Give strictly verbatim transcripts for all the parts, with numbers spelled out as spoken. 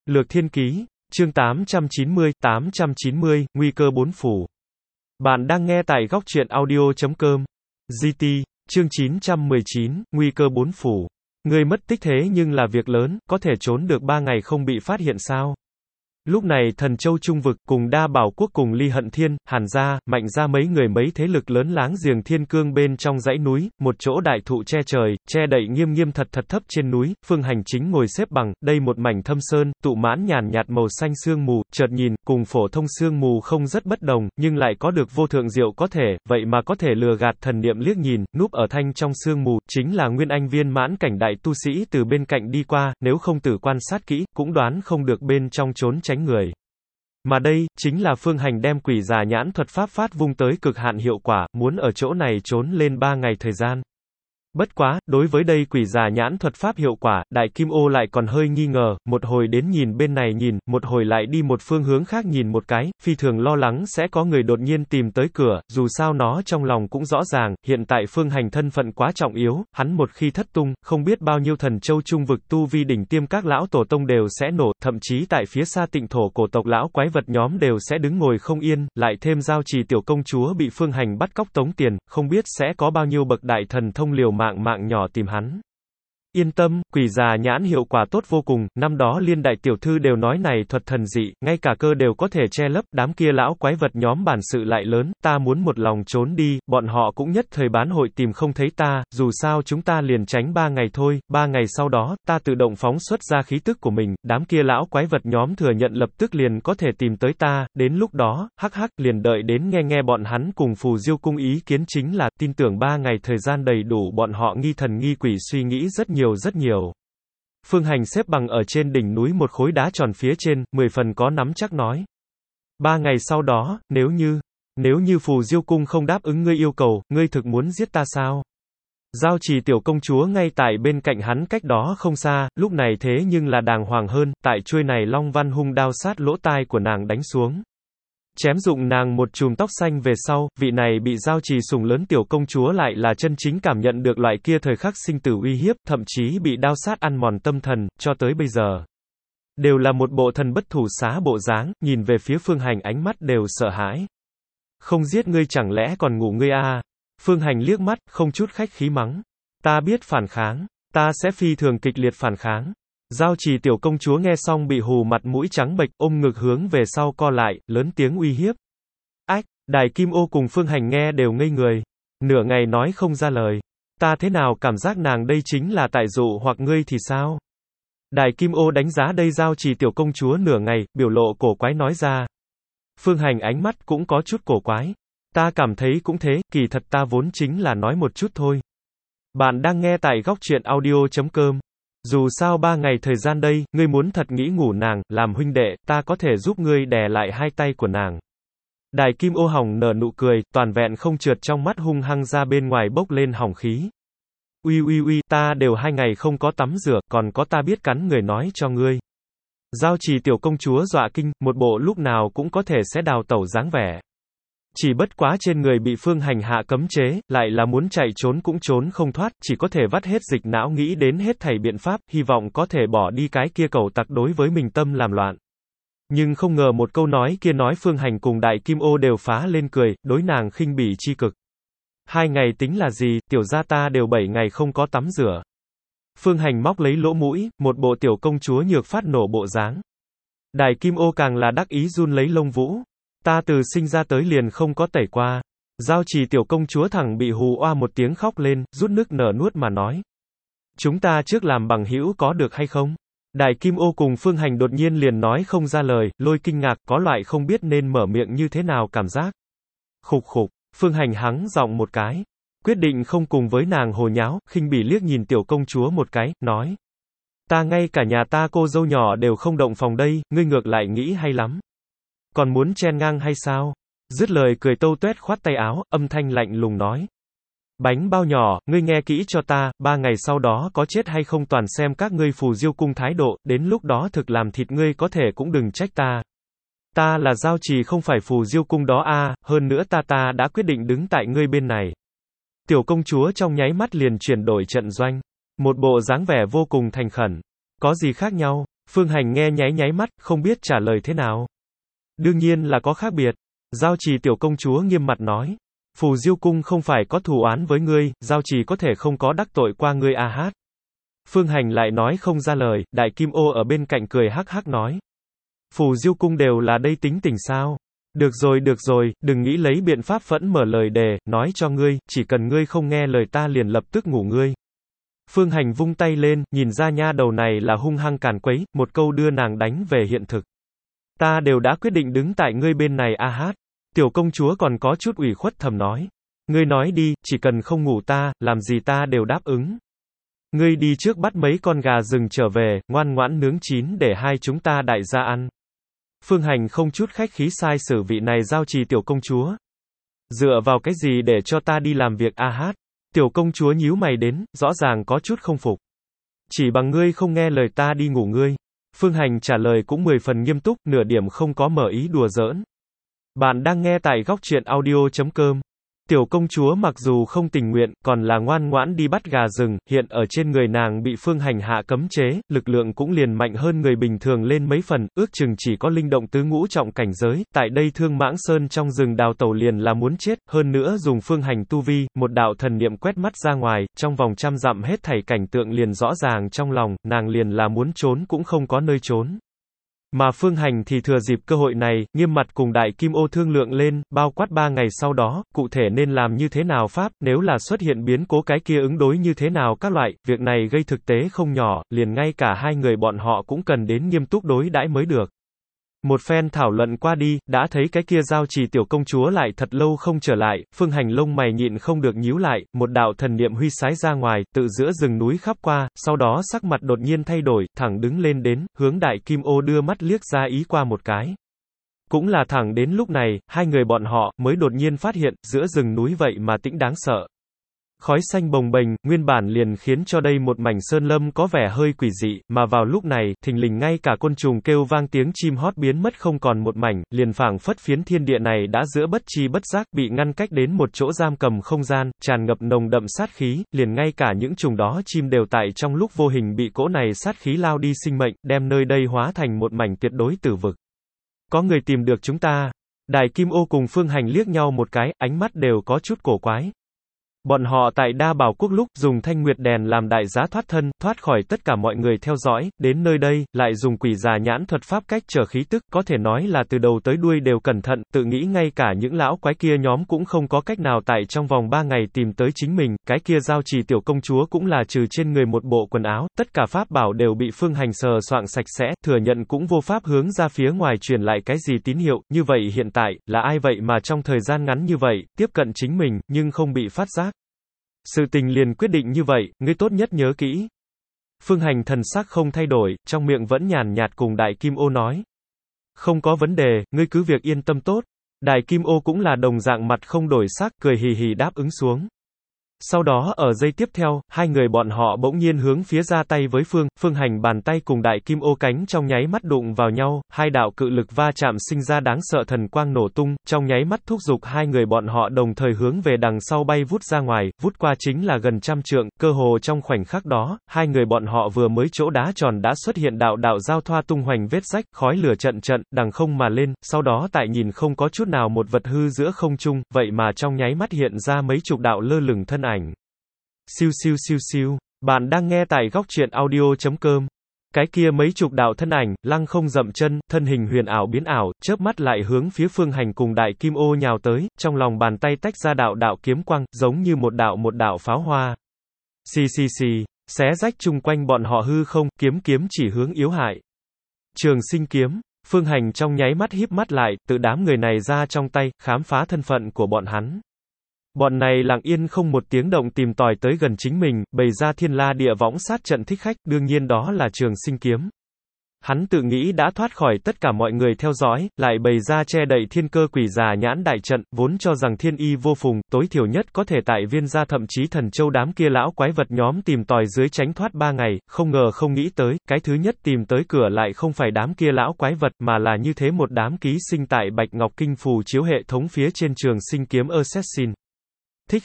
Lược Thiên Ký, chương tám trăm chín mươi, tám trăm chín mươi, Nguy cơ bốn phủ. Bạn đang nghe tại góc truyện audio chấm com. giê tê, chương chín trăm mười chín, Nguy cơ bốn phủ. Người mất tích thế nhưng là việc lớn, có thể trốn được ba ngày không bị phát hiện sao? Lúc này Thần Châu Trung Vực, cùng Đa Bảo Quốc cùng Ly Hận Thiên, Hàn Gia, Mạnh Gia mấy người mấy thế lực lớn láng giềng Thiên Cương bên trong dãy núi, một chỗ đại thụ che trời, che đậy nghiêm nghiêm thật thật thấp trên núi, Phương Hành chính ngồi xếp bằng, đây một mảnh thâm sơn, tụ mãn nhàn nhạt màu xanh sương mù, chợt nhìn, cùng phổ thông sương mù không rất bất đồng, nhưng lại có được vô thượng diệu có thể, vậy mà có thể lừa gạt thần niệm liếc nhìn, núp ở thanh trong sương mù, chính là Nguyên Anh viên mãn cảnh đại tu sĩ từ bên cạnh đi qua, nếu không tử quan sát kỹ, cũng đoán không được bên trong trốn tránh người. Mà đây, chính là Phương Hành đem quỷ già nhãn thuật pháp phát vung tới cực hạn hiệu quả, muốn ở chỗ này trốn lên ba ngày thời gian. Bất quá, đối với đây quỷ già nhãn thuật pháp hiệu quả, Đại Kim Ô lại còn hơi nghi ngờ, một hồi đến nhìn bên này nhìn, một hồi lại đi một phương hướng khác nhìn một cái, phi thường lo lắng sẽ có người đột nhiên tìm tới cửa, dù sao nó trong lòng cũng rõ ràng, hiện tại Phương Hành thân phận quá trọng yếu, hắn một khi thất tung, không biết bao nhiêu Thần Châu Trung Vực tu vi đỉnh tiêm các lão tổ tông đều sẽ nổ, thậm chí tại phía xa Tịnh Thổ cổ tộc lão quái vật nhóm đều sẽ đứng ngồi không yên, lại thêm Giao Trì tiểu công chúa bị Phương Hành bắt cóc tống tiền, không biết sẽ có bao nhiêu bậc đại thần thông liều mạng mạng nhỏ tìm hắn. Yên tâm, quỷ già nhãn hiệu quả tốt vô cùng, năm đó Liên đại tiểu thư đều nói này thuật thần dị, ngay cả cơ đều có thể che lấp, đám kia lão quái vật nhóm bản sự lại lớn, ta muốn một lòng trốn đi, bọn họ cũng nhất thời bán hội tìm không thấy ta, dù sao chúng ta liền tránh ba ngày thôi, ba ngày sau đó, ta tự động phóng xuất ra khí tức của mình, đám kia lão quái vật nhóm thừa nhận lập tức liền có thể tìm tới ta, đến lúc đó, hắc hắc, liền đợi đến nghe nghe bọn hắn cùng Phù Diêu cung ý kiến chính là, tin tưởng ba ngày thời gian đầy đủ bọn họ nghi thần nghi quỷ suy nghĩ rất nhiều. Nhiều rất nhiều. Phương Hành xếp bằng ở trên đỉnh núi một khối đá tròn phía trên, mười phần có nắm chắc nói. Ba ngày sau đó, nếu như, nếu như Phù Diêu cung không đáp ứng ngươi yêu cầu, ngươi thực muốn giết ta sao? Giao Trì tiểu công chúa ngay tại bên cạnh hắn cách đó không xa, lúc này thế nhưng là đàng hoàng hơn, tại chuôi này long văn hung đao sát lỗ tai của nàng đánh xuống. Chém dụng nàng một chùm tóc xanh về sau, vị này bị Giao Trì sủng lớn tiểu công chúa lại là chân chính cảm nhận được loại kia thời khắc sinh tử uy hiếp, thậm chí bị đao sát ăn mòn tâm thần, cho tới bây giờ. Đều là một bộ thần bất thủ xá bộ dáng, nhìn về phía Phương Hành ánh mắt đều sợ hãi. Không giết ngươi chẳng lẽ còn ngủ ngươi à? Phương Hành liếc mắt, không chút khách khí mắng. Ta biết phản kháng, ta sẽ phi thường kịch liệt phản kháng. Giao Trì tiểu công chúa nghe xong bị hù mặt mũi trắng bệch, ôm ngực hướng về sau co lại, lớn tiếng uy hiếp. Ách, Đại Kim Ô cùng Phương Hành nghe đều ngây người. Nửa ngày nói không ra lời. Ta thế nào cảm giác nàng đây chính là tại dụ hoặc ngươi thì sao? Đại Kim Ô đánh giá đây Giao Trì tiểu công chúa nửa ngày, biểu lộ cổ quái nói ra. Phương Hành ánh mắt cũng có chút cổ quái. Ta cảm thấy cũng thế, kỳ thật ta vốn chính là nói một chút thôi. Bạn đang nghe tại góc truyện audio chấm com. Dù sao ba ngày thời gian đây, ngươi muốn thật nghĩ ngủ nàng, làm huynh đệ, ta có thể giúp ngươi đè lại hai tay của nàng. Đại Kim Ô hỏng nở nụ cười, toàn vẹn không trượt trong mắt hung hăng ra bên ngoài bốc lên hỏng khí. Uy uy uy, ta đều hai ngày không có tắm rửa, còn có ta biết cắn người nói cho ngươi. Giao Trì tiểu công chúa dọa kinh, một bộ lúc nào cũng có thể sẽ đào tẩu dáng vẻ. Chỉ bất quá trên người bị Phương Hành hạ cấm chế, lại là muốn chạy trốn cũng trốn không thoát, chỉ có thể vắt hết dịch não nghĩ đến hết thảy biện pháp, hy vọng có thể bỏ đi cái kia cẩu tặc đối với mình tâm làm loạn. Nhưng không ngờ một câu nói kia nói Phương Hành cùng Đại Kim Ô đều phá lên cười, đối nàng khinh bỉ chi cực. Hai ngày tính là gì, tiểu gia ta đều bảy ngày không có tắm rửa. Phương Hành móc lấy lỗ mũi, một bộ tiểu công chúa nhược phát nổ bộ dáng. Đại Kim Ô càng là đắc ý run lấy lông vũ. Ta từ sinh ra tới liền không có tẩy qua. Giao Trì tiểu công chúa thẳng bị hù oa một tiếng khóc lên, rút nước nở nuốt mà nói. Chúng ta trước làm bằng hữu có được hay không? Đại Kim Ô cùng Phương Hành đột nhiên liền nói không ra lời, lôi kinh ngạc, có loại không biết nên mở miệng như thế nào cảm giác. Khục khục, Phương Hành hắng giọng một cái. Quyết định không cùng với nàng hồ nháo, khinh bỉ liếc nhìn tiểu công chúa một cái, nói. Ta ngay cả nhà ta cô dâu nhỏ đều không động phòng đây, ngươi ngược lại nghĩ hay lắm. Còn muốn chen ngang hay sao? Dứt lời cười tâu tuét khoát tay áo, âm thanh lạnh lùng nói. Bánh bao nhỏ, ngươi nghe kỹ cho ta, ba ngày sau đó có chết hay không toàn xem các ngươi Phù Diêu cung thái độ, đến lúc đó thực làm thịt ngươi có thể cũng đừng trách ta. Ta là Giao Trì không phải Phù Diêu cung đó a, à, hơn nữa ta ta đã quyết định đứng tại ngươi bên này. Tiểu công chúa trong nháy mắt liền chuyển đổi trận doanh. Một bộ dáng vẻ vô cùng thành khẩn. Có gì khác nhau? Phương Hành nghe nháy nháy mắt, không biết trả lời thế nào. Đương nhiên là có khác biệt. Giao Trì tiểu công chúa nghiêm mặt nói. Phù Diêu cung không phải có thù oán với ngươi, Giao Trì có thể không có đắc tội qua ngươi a hát. Phương Hành lại nói không ra lời, Đại Kim Ô ở bên cạnh cười hắc hắc nói. Phù Diêu cung đều là đây tính tình sao? Được rồi được rồi, đừng nghĩ lấy biện pháp phẫn mở lời đề, nói cho ngươi, chỉ cần ngươi không nghe lời ta liền lập tức ngủ ngươi. Phương Hành vung tay lên, nhìn ra nha đầu này là hung hăng càn quấy, một câu đưa nàng đánh về hiện thực. Ta đều đã quyết định đứng tại ngươi bên này a hát. Tiểu công chúa còn có chút ủy khuất thầm nói. Ngươi nói đi, chỉ cần không ngủ ta, làm gì ta đều đáp ứng. Ngươi đi trước bắt mấy con gà rừng trở về, ngoan ngoãn nướng chín để hai chúng ta đại gia ăn. Phương Hành không chút khách khí sai sử vị này Giao Trì tiểu công chúa. Dựa vào cái gì để cho ta đi làm việc a hát? Tiểu công chúa nhíu mày đến, rõ ràng có chút không phục. Chỉ bằng ngươi không nghe lời ta đi ngủ ngươi. Phương Hành trả lời cũng mười phần nghiêm túc, nửa điểm không có mở ý đùa giỡn. Bạn đang nghe tại góc truyện audio chấm com. Tiểu công chúa mặc dù không tình nguyện, còn là ngoan ngoãn đi bắt gà rừng, hiện ở trên người nàng bị Phương Hành hạ cấm chế, lực lượng cũng liền mạnh hơn người bình thường lên mấy phần, ước chừng chỉ có linh động tứ ngũ trọng cảnh giới, tại đây Thương Mãng Sơn trong rừng đào tẩu liền là muốn chết, hơn nữa dùng Phương Hành tu vi, một đạo thần niệm quét mắt ra ngoài, trong vòng trăm dặm hết thảy cảnh tượng liền rõ ràng trong lòng, nàng liền là muốn trốn cũng không có nơi trốn. Mà Phương Hành thì thừa dịp cơ hội này, nghiêm mặt cùng Đại Kim Ô thương lượng lên, bao quát ba ngày sau đó, cụ thể nên làm như thế nào pháp, nếu là xuất hiện biến cố cái kia ứng đối như thế nào các loại, việc này gây thực tế không nhỏ, liền ngay cả hai người bọn họ cũng cần đến nghiêm túc đối đãi mới được. Một phen thảo luận qua đi, đã thấy cái kia Giao Trì tiểu công chúa lại thật lâu không trở lại, Phương Hành lông mày nhịn không được nhíu lại, một đạo thần niệm huy sái ra ngoài, tự giữa rừng núi khắp qua, sau đó sắc mặt đột nhiên thay đổi, thẳng đứng lên đến, hướng Đại Kim Ô đưa mắt liếc ra ý qua một cái. Cũng là thẳng đến lúc này, hai người bọn họ mới đột nhiên phát hiện, giữa rừng núi vậy mà tĩnh đáng sợ. Khói xanh bồng bềnh, nguyên bản liền khiến cho đây một mảnh sơn lâm có vẻ hơi quỷ dị, mà vào lúc này, thình lình ngay cả côn trùng kêu vang tiếng chim hót biến mất không còn một mảnh, liền phảng phất phiến thiên địa này đã giữa bất chi bất giác bị ngăn cách đến một chỗ giam cầm không gian, tràn ngập nồng đậm sát khí, liền ngay cả những trùng đó chim đều tại trong lúc vô hình bị cỗ này sát khí lao đi sinh mệnh, đem nơi đây hóa thành một mảnh tuyệt đối tử vực. Có người tìm được chúng ta. Đại Kim Ô cùng Phương Hành liếc nhau một cái, ánh mắt đều có chút cổ quái. Bọn họ tại Đa Bảo Quốc lúc dùng thanh nguyệt đèn làm đại giá thoát thân, thoát khỏi tất cả mọi người theo dõi, đến nơi đây, lại dùng quỷ già nhãn thuật pháp cách trở khí tức, có thể nói là từ đầu tới đuôi đều cẩn thận, tự nghĩ ngay cả những lão quái kia nhóm cũng không có cách nào tại trong vòng ba ngày tìm tới chính mình, cái kia Giao Trì tiểu công chúa cũng là trừ trên người một bộ quần áo, tất cả pháp bảo đều bị Phương Hành sờ soạng sạch sẽ, thừa nhận cũng vô pháp hướng ra phía ngoài truyền lại cái gì tín hiệu, như vậy hiện tại, là ai vậy mà trong thời gian ngắn như vậy, tiếp cận chính mình, nhưng không bị phát giác. Sự tình liền quyết định như vậy, ngươi tốt nhất nhớ kỹ. Phương Hành thần sắc không thay đổi, trong miệng vẫn nhàn nhạt cùng Đại Kim Ô nói. Không có vấn đề, ngươi cứ việc yên tâm tốt. Đại Kim Ô cũng là đồng dạng mặt không đổi sắc, cười hì hì đáp ứng xuống. Sau đó ở giây tiếp theo, hai người bọn họ bỗng nhiên hướng phía ra tay với Phương, Phương Hành bàn tay cùng Đại Kim Ô cánh trong nháy mắt đụng vào nhau, hai đạo cự lực va chạm sinh ra đáng sợ thần quang nổ tung, trong nháy mắt thúc giục hai người bọn họ đồng thời hướng về đằng sau bay vút ra ngoài, vút qua chính là gần trăm trượng, cơ hồ trong khoảnh khắc đó, hai người bọn họ vừa mới chỗ đá tròn đã xuất hiện đạo đạo giao thoa tung hoành vết rách, khói lửa trận trận, đằng không mà lên, sau đó tại nhìn không có chút nào một vật hư giữa không trung, vậy mà trong nháy mắt hiện ra mấy chục đạo lơ lửng thân ảnh. Siêu siêu siêu siêu, bạn đang nghe tại góc truyện audio chấm com. Cái kia mấy chục đạo thân ảnh, lăng không dậm chân, thân hình huyền ảo biến ảo, chớp mắt lại hướng phía Phương Hành cùng Đại Kim Ô nhào tới, trong lòng bàn tay tách ra đạo đạo kiếm quang, giống như một đạo một đạo pháo hoa. Xì xì xì, xé rách chung quanh bọn họ hư không, kiếm kiếm chỉ hướng yếu hại. Trường Sinh kiếm, Phương Hành trong nháy mắt híp mắt lại, tự đám người này ra trong tay, khám phá thân phận của bọn hắn. Bọn này lặng yên không một tiếng động tìm tòi tới gần chính mình, bày ra thiên la địa võng sát trận thích khách, đương nhiên đó là Trường Sinh kiếm. Hắn tự nghĩ đã thoát khỏi tất cả mọi người theo dõi, lại bày ra che đậy thiên cơ quỷ già nhãn đại trận, vốn cho rằng thiên y vô phùng, tối thiểu nhất có thể tại Viên gia thậm chí Thần Châu đám kia lão quái vật nhóm tìm tòi dưới tránh thoát ba ngày, không ngờ không nghĩ tới, cái thứ nhất tìm tới cửa lại không phải đám kia lão quái vật mà là như thế một đám ký sinh tại Bạch Ngọc Kinh phù chiếu hệ thống phía trên Trường Sinh kiếm Assassin. Thích khách,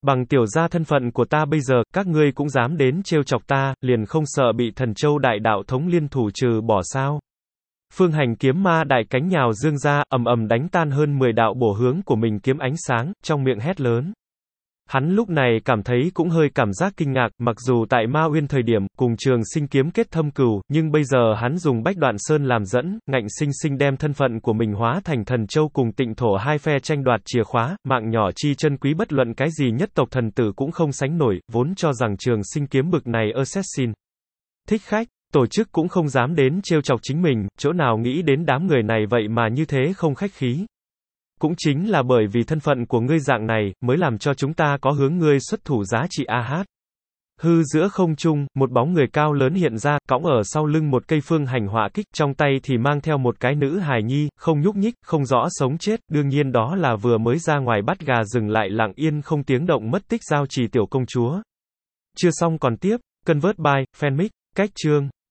Bằng tiểu gia thân phận của ta bây giờ, các ngươi cũng dám đến trêu chọc ta, liền không sợ bị thần châu đại đạo thống liên thủ trừ bỏ sao? Phương Hành kiếm ma đại cánh nhào dương ra, ầm ầm đánh tan hơn mười đạo bổ hướng của mình kiếm ánh sáng, trong miệng hét lớn. Hắn lúc này cảm thấy cũng hơi cảm giác kinh ngạc, mặc dù tại Ma Uyên thời điểm, cùng Trường Sinh kiếm kết thâm cừu, nhưng bây giờ hắn dùng Bách Đoạn Sơn làm dẫn, ngạnh sinh sinh đem thân phận của mình hóa thành thần châu cùng Tịnh Thổ hai phe tranh đoạt chìa khóa, mạng nhỏ chi chân quý bất luận cái gì nhất tộc thần tử cũng không sánh nổi, vốn cho rằng Trường Sinh kiếm bực này assassin. Thích khách, tổ chức cũng không dám đến trêu chọc chính mình, chỗ nào nghĩ đến đám người này vậy mà như thế không khách khí. Cũng chính là bởi vì thân phận của ngươi dạng này, mới làm cho chúng ta có hướng ngươi xuất thủ giá trị a hát. Hư giữa không trung, một bóng người cao lớn hiện ra, cõng ở sau lưng một cây phương hành hỏa kích, trong tay thì mang theo một cái nữ hài nhi, không nhúc nhích, không rõ sống chết, đương nhiên đó là vừa mới ra ngoài bắt gà rừng lại lặng yên không tiếng động mất tích giao trì tiểu công chúa. Chưa xong còn tiếp, Convert by, Fanmic, cách chương.